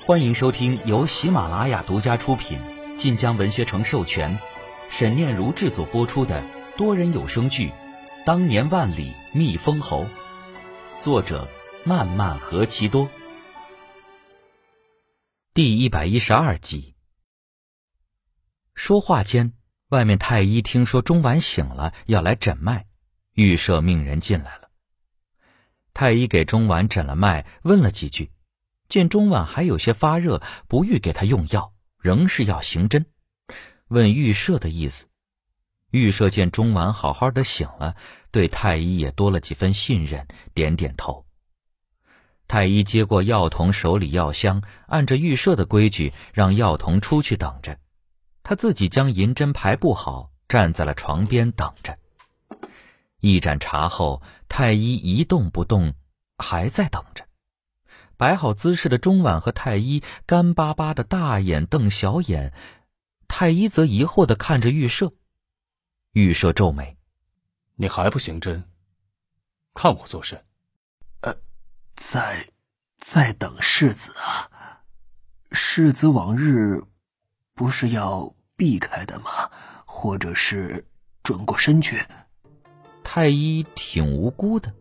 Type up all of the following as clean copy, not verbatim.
欢迎收听由喜马拉雅独家出品、晋江文学城授权、沈念如制作播出的多人有声剧《当年万里觅封侯》，作者漫漫何其多，第112集。说话间，外面太医听说钟婉醒了，要来诊脉，预设命人进来了。太医给钟婉诊了脉，问了几句，见钟婉还有些发热，不欲给他用药，仍是要行针，问预设的意思。预设见钟婉好好的醒了，对太医也多了几分信任，点点头。太医接过药童手里药箱，按着预设的规矩，让药童出去等着，他自己将银针排布好，站在了床边等着。一盏茶后，太医一动不动，还在等着。摆好姿势的钟婉和太医干巴巴的大眼瞪小眼，太医则疑惑地看着预设。预设皱眉：“ 你还不行针？看我做甚？” 在等世子啊。世子往日不是要避开的吗？或者是转过身去？ 太医挺无辜的。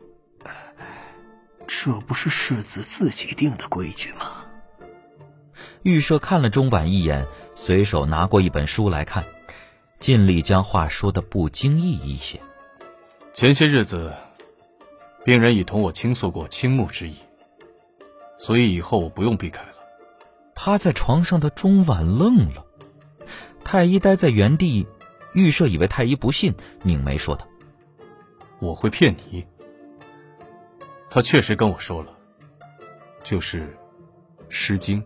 这不是世子自己定的规矩吗？ 预设看了钟婉一眼，随手拿过一本书来看，尽力将话说得不经意一些。 前些日子病人已同我倾诉过倾慕之意，所以以后我不用避开了。 趴在床上的钟婉愣了。太医待在原地，预设以为太医不信，拧眉说道：“ 我会骗你？他确实跟我说了，就是《诗经》。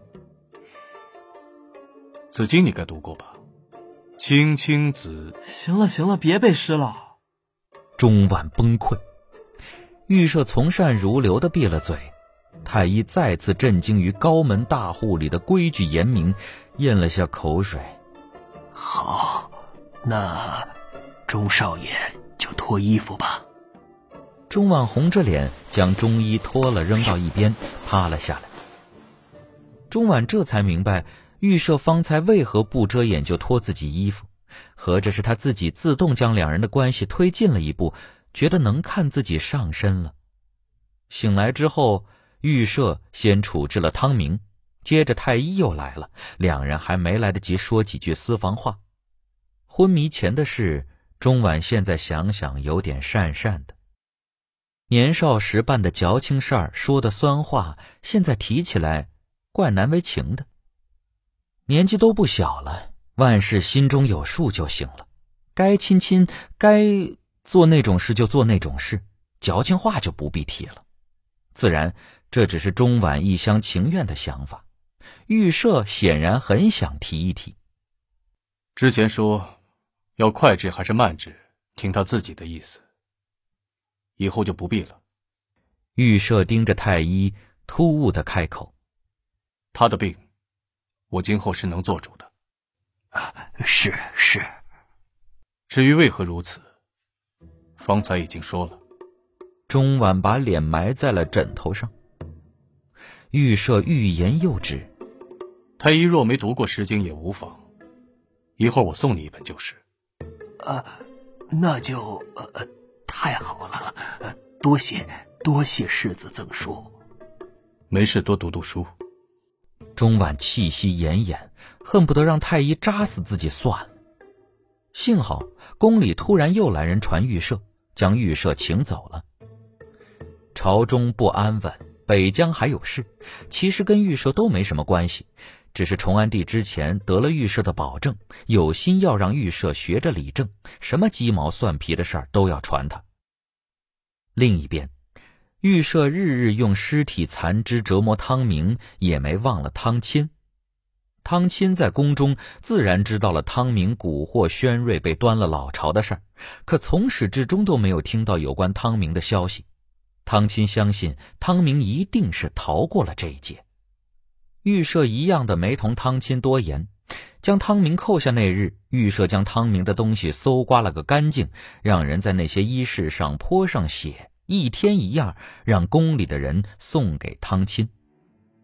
子经你该读过吧？青青子…… 行了，别背诗了。” 钟婉崩溃。预设从善如流地闭了嘴。太医再次震惊于高门大户里的规矩严明，咽了下口水。 好，那钟少爷就脱衣服吧。 钟婉红着脸将中衣脱了扔到一边，趴了下来。钟婉这才明白预设方才为何不遮掩就脱自己衣服，合着是他自己自动将两人的关系推进了一步，觉得能看自己上身了。醒来之后，预设先处置了汤明，接着太医又来了，两人还没来得及说几句私房话。昏迷前的事，钟婉现在想想有点讪讪的。年少时办的矫情事儿，说的酸话，现在提起来怪难为情的。年纪都不小了，万事心中有数就行了，该亲亲，该做那种事就做那种事，矫情话就不必提了。自然这只是钟婉一厢情愿的想法，预设显然很想提一提。 之前说要快治还是慢治，听他自己的意思，以后就不必了。 预设盯着太医，突兀地开口：“ 他的病我今后是能做主的。” 是。 至于为何如此，方才已经说了。 钟婉把脸埋在了枕头上。预设欲言又止：“ 太医若没读过《诗经》也无妨，一会儿我送你一本就是。” 那就太好了，多谢世子赠书。 没事，多读读书。 钟婉气息奄奄，恨不得让太医扎死自己算了。幸好宫里突然又来人传预设，将预设请走了。朝中不安稳，北疆还有事，其实跟预设都没什么关系，只是崇安帝之前得了预设的保证，有心要让预设学着理政，什么鸡毛蒜皮的事儿都要传他。另一边，预设日日用尸体残肢折磨汤明，也没忘了汤钦。汤钦在宫中自然知道了汤明蛊惑宣瑞被端了老巢的事儿，可从始至终都没有听到有关汤明的消息。汤钦相信汤明一定是逃过了这一劫。预设一样的没同汤钦多言，将汤明扣下那日，预设将汤明的东西搜刮了个干净，让人在那些衣饰上泼上血，一天一样让宫里的人送给汤钦。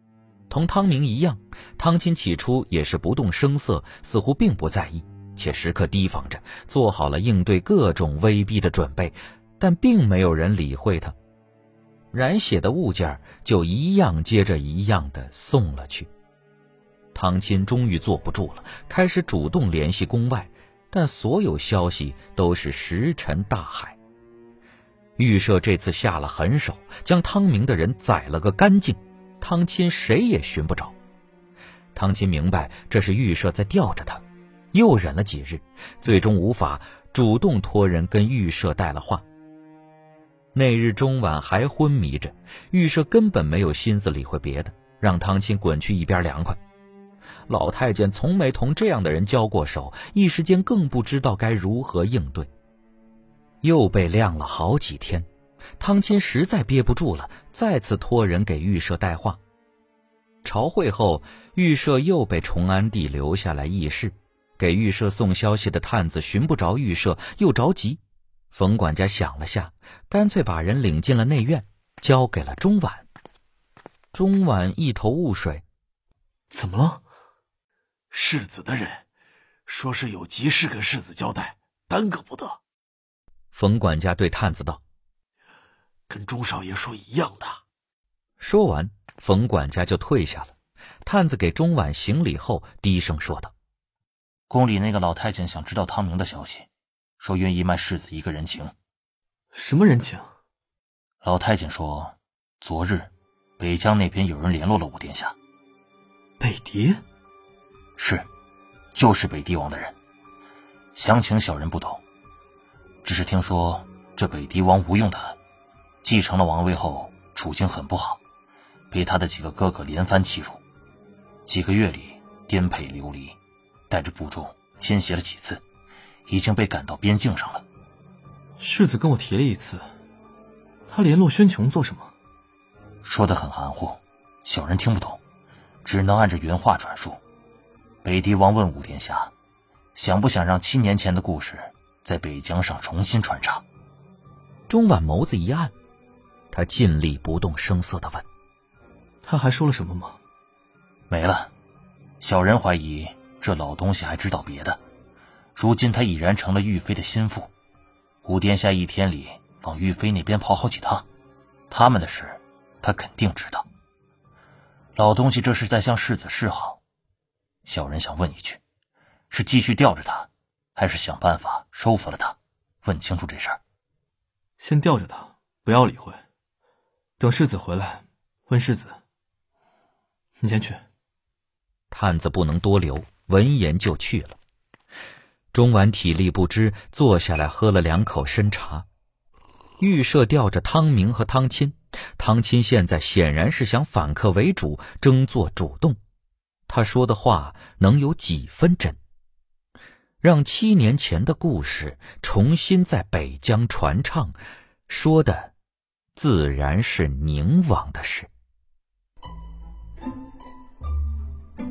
同汤明一样，汤钦起初也是不动声色，似乎并不在意，且时刻提防着，做好了应对各种威逼的准备，但并没有人理会他。染血的物件就一样接着一样的送了去。汤钦终于坐不住了，开始主动联系宫外，但所有消息都是石沉大海。预设这次下了狠手，将汤明的人宰了个干净，汤钦谁也寻不着。汤钦明白这是预设在吊着他，又忍了几日，最终无法主动托人跟预设带了话。那日中晚还昏迷着，预设根本没有心思理会别的，让汤钦滚去一边凉快。老太监从没同这样的人交过手，一时间更不知道该如何应对。又被晾了好几天，汤钦实在憋不住了，再次托人给预设带话。朝会后，预设又被崇安帝留下来议事，给预设送消息的探子寻不着预设，又着急。冯管家想了下，干脆把人领进了内院，交给了钟婉。钟婉一头雾水， 怎么了？ 世子的人说是有急事跟世子交代，耽搁不得。 冯管家对探子道： 跟钟少爷说一样的。 说完，冯管家就退下了。探子给钟婉行礼后低声说道： 宫里那个老太监想知道汤明的消息，说愿意卖世子一个人情。 什么人情？ 老太监说，昨日北疆那边有人联络了武殿下。 北狄？ 是，就是北狄王的人。详情小人不懂，只是听说这北狄王无用得很，继承了王位后处境很不好，被他的几个哥哥连番欺辱，几个月里颠沛流离，带着部众迁徙了几次，已经被赶到边境上了。 世子跟我提了一次，他联络宣琼做什么？ 说得很含糊，小人听不懂，只能按着原话转述。北狄王问武殿下，想不想让7年前的故事在北疆上重新传唱？ 钟婉眸子一暗，他尽力不动声色地问： 他还说了什么吗？ 没了。小人怀疑这老东西还知道别的，如今他已然成了玉妃的心腹，武殿下一天里往玉妃那边跑好几趟，他们的事他肯定知道。老东西这是在向世子示好，小人想问一句，是继续吊着他，还是想办法收服了他？问清楚这事儿。 先吊着他，不要理会，等世子回来问世子。你先去。 探子不能多留，闻言就去了。钟婉体力不支，坐下来喝了2口参茶。预设吊着汤明和汤钦，汤钦现在显然是想反客为主，争做主动。他说的话能有几分真？让7年前的故事重新在北疆传唱，说的自然是宁王的事。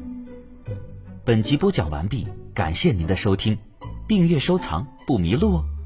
本集播讲完毕，感谢您的收听，订阅收藏不迷路哦。